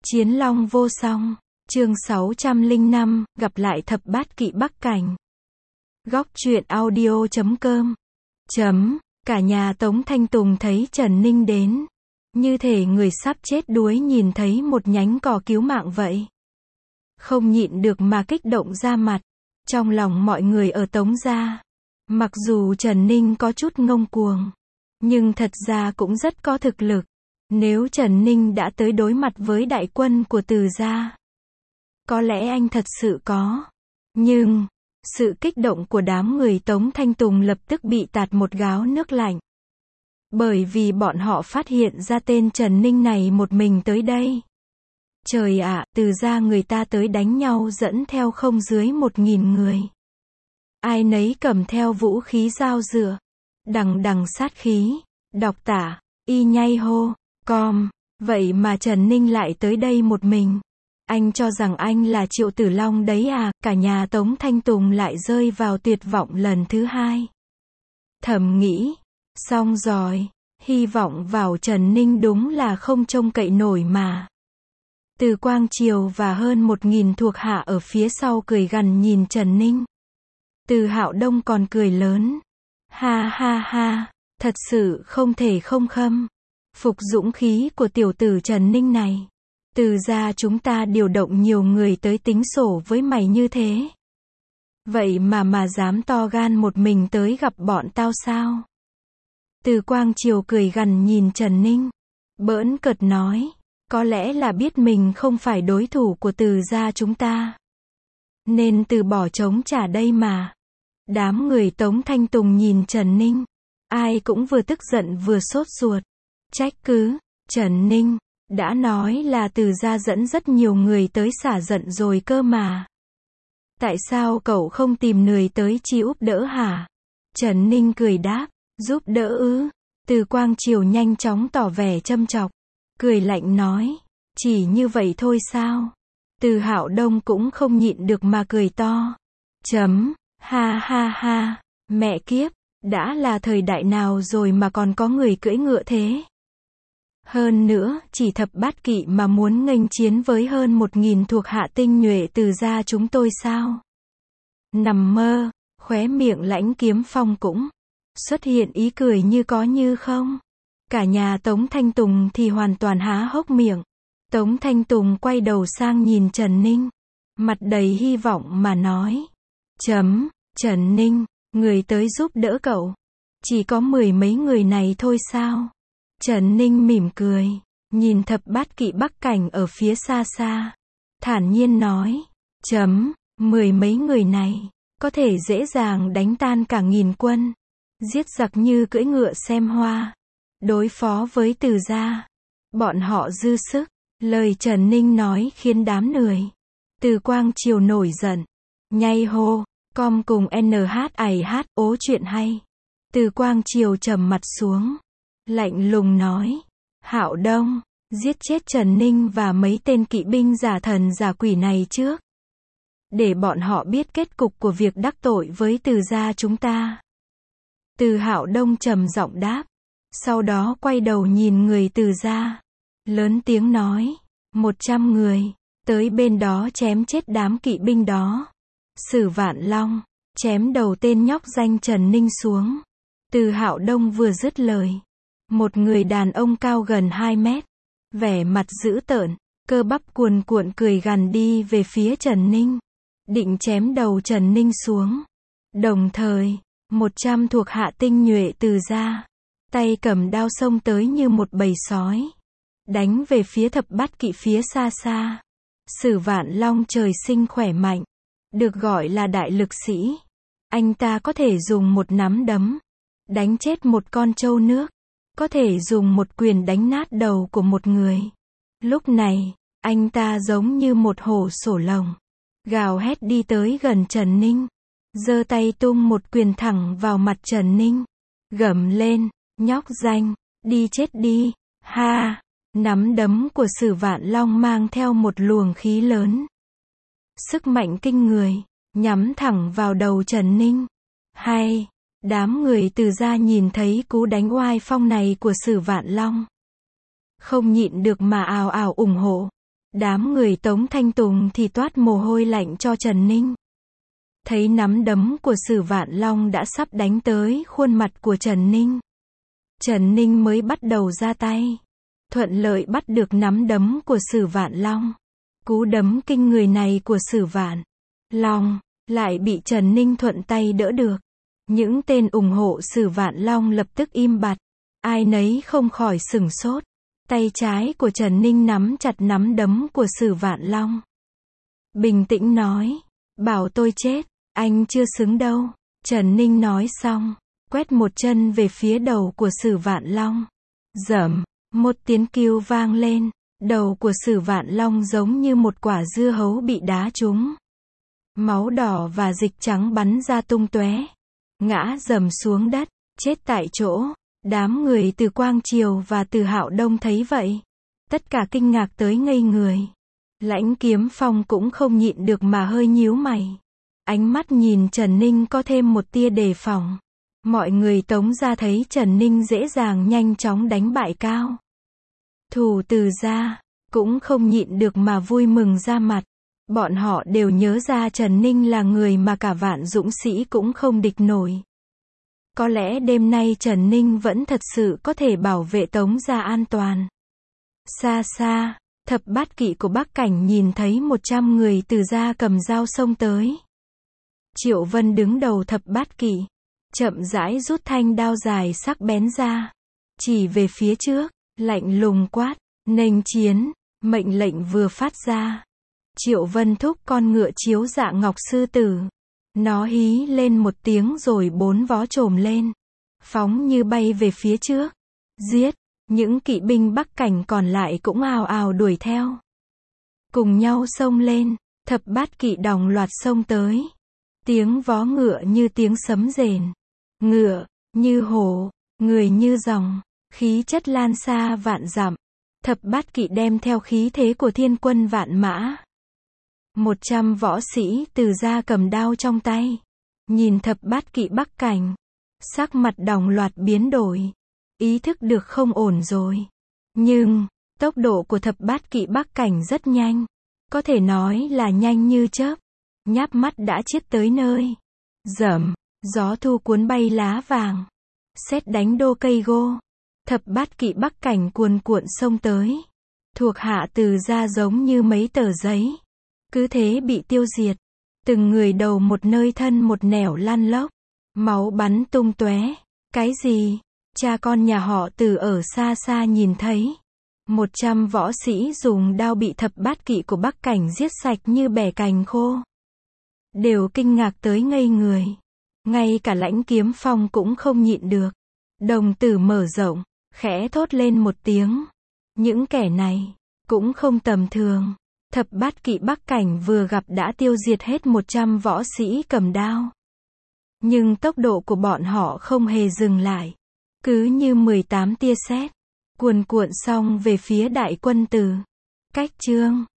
Chiến long vô song. Chương 605, gặp lại thập bát kỵ Bắc Cảnh. Góc truyện audio.com. Cả nhà Tống Thanh Tùng thấy Trần Ninh đến, như thể người sắp chết đuối nhìn thấy một nhánh cỏ cứu mạng vậy. Không nhịn được mà kích động ra mặt. Trong lòng mọi người ở Tống gia, mặc dù Trần Ninh có chút ngông cuồng, nhưng thật ra cũng rất có thực lực. Nếu Trần Ninh đã tới đối mặt với đại quân của Từ gia, có lẽ anh thật sự có. Nhưng, sự kích động của đám người Tống Thanh Tùng lập tức bị tạt một gáo nước lạnh. Bởi vì bọn họ phát hiện ra tên Trần Ninh này một mình tới đây. Trời ạ, Từ gia người ta tới đánh nhau dẫn theo không dưới 1.000 người. Ai nấy cầm theo vũ khí dao dựa, đằng đằng sát khí, đọc tả, y nhay hô, com. Vậy mà Trần Ninh lại tới đây một mình. Anh cho rằng anh là Triệu Tử Long đấy à? Cả nhà Tống Thanh Tùng lại rơi vào tuyệt vọng lần thứ hai. Thầm nghĩ, xong rồi, hy vọng vào Trần Ninh đúng là không trông cậy nổi mà. Từ Quang Triều và hơn 1.000 thuộc hạ ở phía sau cười gằn nhìn Trần Ninh. Từ Hạo Đông còn cười lớn. Ha ha ha, thật sự không thể không khâm phục dũng khí của tiểu tử Trần Ninh này. Từ gia chúng ta điều động nhiều người tới tính sổ với mày như thế. Vậy mà dám to gan một mình tới gặp bọn tao sao? Từ Quang Triều cười gằn nhìn Trần Ninh. Bỡn cợt nói, có lẽ là biết mình không phải đối thủ của Từ gia chúng ta, nên từ bỏ chống trả đây mà. Đám người Tống Thanh Tùng nhìn Trần Ninh, ai cũng vừa tức giận vừa sốt ruột. Trách cứ, Trần Ninh, đã nói là Từ gia dẫn rất nhiều người tới xả giận rồi cơ mà. Tại sao cậu không tìm người tới chi úp đỡ hả? Trần Ninh cười đáp, giúp đỡ ư? Từ Quang Triều nhanh chóng tỏ vẻ châm chọc, cười lạnh nói, chỉ như vậy thôi sao? Từ Hạo Đông cũng không nhịn được mà cười to. Ha ha ha, mẹ kiếp, đã là thời đại nào rồi mà còn có người cưỡi ngựa thế? Hơn nữa, chỉ thập bát kỵ mà muốn nghênh chiến với hơn 1.000 thuộc hạ tinh nhuệ Từ gia chúng tôi sao? Nằm mơ. Khóe miệng Lãnh Kiếm Phong cũng xuất hiện ý cười như có như không. Cả nhà Tống Thanh Tùng thì hoàn toàn há hốc miệng. Tống Thanh Tùng quay đầu sang nhìn Trần Ninh, mặt đầy hy vọng mà nói. Trần Ninh, người tới giúp đỡ cậu, chỉ có 10 mấy người này thôi sao? Trần Ninh mỉm cười, nhìn thập bát kỵ Bắc Cảnh ở phía xa xa, thản nhiên nói, 10 mấy người này, có thể dễ dàng đánh tan cả 1.000 quân, giết giặc như cưỡi ngựa xem hoa, đối phó với Từ gia. Bọn họ dư sức. Lời Trần Ninh nói khiến đám người Từ Quang Triều nổi giận, nhay hô, com cùng ố chuyện hay. Từ Quang Triều trầm mặt xuống, lạnh lùng nói, Hạo Đông, giết chết Trần Ninh và mấy tên kỵ binh giả thần giả quỷ này trước, để bọn họ biết kết cục của việc đắc tội với Từ gia chúng ta. Từ Hạo Đông trầm giọng đáp, sau đó quay đầu nhìn người Từ gia, lớn tiếng nói, 100 người, tới bên đó chém chết đám kỵ binh đó. Sử Vạn Long, chém đầu tên nhóc danh Trần Ninh xuống. Từ Hạo Đông vừa dứt lời, một người đàn ông cao gần 2 mét, vẻ mặt dữ tợn, cơ bắp cuồn cuộn cười gằn đi về phía Trần Ninh, định chém đầu Trần Ninh xuống. Đồng thời, 100 thuộc hạ tinh nhuệ Từ gia, tay cầm đao xông tới như một bầy sói, đánh về phía thập bát kỵ phía xa xa. Sử Vạn Long trời sinh khỏe mạnh, được gọi là đại lực sĩ. Anh ta có thể dùng một nắm đấm đánh chết một con trâu nước, có thể dùng một quyền đánh nát đầu của một người. Lúc này, anh ta giống như một hổ sổ lồng, gào hét đi tới gần Trần Ninh, giơ tay tung một quyền thẳng vào mặt Trần Ninh, gầm lên, nhóc danh, đi chết đi. Ha! Nắm đấm của Sử Vạn Long mang theo một luồng khí lớn, sức mạnh kinh người, nhắm thẳng vào đầu Trần Ninh. Hay! Đám người Từ gia nhìn thấy cú đánh oai phong này của Sử Vạn Long, không nhịn được mà ào ào ủng hộ. Đám người Tống Thanh Tùng thì toát mồ hôi lạnh cho Trần Ninh. Thấy nắm đấm của Sử Vạn Long đã sắp đánh tới khuôn mặt của Trần Ninh. Trần Ninh mới bắt đầu ra tay. Thuận lợi bắt được nắm đấm của Sử Vạn Long. Cú đấm kinh người này của Sử Vạn Long lại bị Trần Ninh thuận tay đỡ được. Những tên ủng hộ Sử Vạn Long lập tức im bặt. Ai nấy không khỏi sửng sốt. Tay trái của Trần Ninh nắm chặt nắm đấm của Sử Vạn Long. Bình tĩnh nói. Bảo tôi chết, anh chưa xứng đâu. Trần Ninh nói xong, quét một chân về phía đầu của Sử Vạn Long. Rầm, một tiếng kêu vang lên. Đầu của Sử Vạn Long giống như một quả dưa hấu bị đá trúng. Máu đỏ và dịch trắng bắn ra tung tóe. Ngã rầm xuống đất, chết tại chỗ. Đám người từ Quang Triều và từ Hạo Đông thấy vậy. Tất cả kinh ngạc tới ngây người. Lãnh Kiếm Phong cũng không nhịn được mà hơi nhíu mày. Ánh mắt nhìn Trần Ninh có thêm một tia đề phòng. Mọi người Tống gia thấy Trần Ninh dễ dàng nhanh chóng đánh bại Cao thủ Từ gia, cũng không nhịn được mà vui mừng ra mặt. Bọn họ đều nhớ ra Trần Ninh là người mà cả vạn dũng sĩ cũng không địch nổi. Có lẽ đêm nay Trần Ninh vẫn thật sự có thể bảo vệ Tống gia an toàn. Xa xa, Thập Bát Kỵ của Bắc Cảnh nhìn thấy 100 người Từ gia cầm dao xông tới. Triệu Vân đứng đầu Thập Bát Kỵ, chậm rãi rút thanh đao dài sắc bén ra, chỉ về phía trước, lạnh lùng quát, nghênh chiến. Mệnh lệnh vừa phát ra, Triệu Vân thúc con ngựa chiếu dạ ngọc sư tử. Nó hí lên một tiếng rồi 4 vó chồm lên, phóng như bay về phía trước. Giết! Những kỵ binh Bắc Cảnh còn lại cũng ào ào đuổi theo. Cùng nhau xông lên, Thập Bát Kỵ đồng loạt xông tới. Tiếng vó ngựa như tiếng sấm rền. Ngựa như hổ, người như rồng, khí chất lan xa vạn dặm. Thập Bát Kỵ đem theo khí thế của thiên quân vạn mã. 100 võ sĩ Từ gia cầm đao trong tay. Nhìn Thập Bát Kỵ Bắc Cảnh, sắc mặt đồng loạt biến đổi. Ý thức được không ổn rồi. Nhưng, tốc độ của Thập Bát Kỵ Bắc Cảnh rất nhanh. Có thể nói là nhanh như chớp. Nháp mắt đã chiết tới nơi. Rầm, gió thu cuốn bay lá vàng. Sét đánh đô cây gô. Thập Bát Kỵ Bắc Cảnh cuồn cuộn xông tới. Thuộc hạ Từ gia giống như mấy tờ giấy. Cứ thế bị tiêu diệt. Từng người đầu một nơi thân một nẻo lăn lóc. Máu bắn tung tóe. Cái gì? Cha con nhà họ Từ ở xa xa nhìn thấy. 100 võ sĩ dùng đao bị Thập Bát Kỵ của Bắc Cảnh giết sạch như bẻ cành khô. Đều kinh ngạc tới ngây người. Ngay cả Lãnh Kiếm Phong cũng không nhịn được. Đồng tử mở rộng, khẽ thốt lên một tiếng. Những kẻ này cũng không tầm thường. Thập Bát Kỵ Bắc Cảnh vừa gặp đã tiêu diệt hết 100 võ sĩ cầm đao. Nhưng tốc độ của bọn họ không hề dừng lại. Cứ như 18 tia sét, cuồn cuộn xong về phía đại quân Từ. Cách chương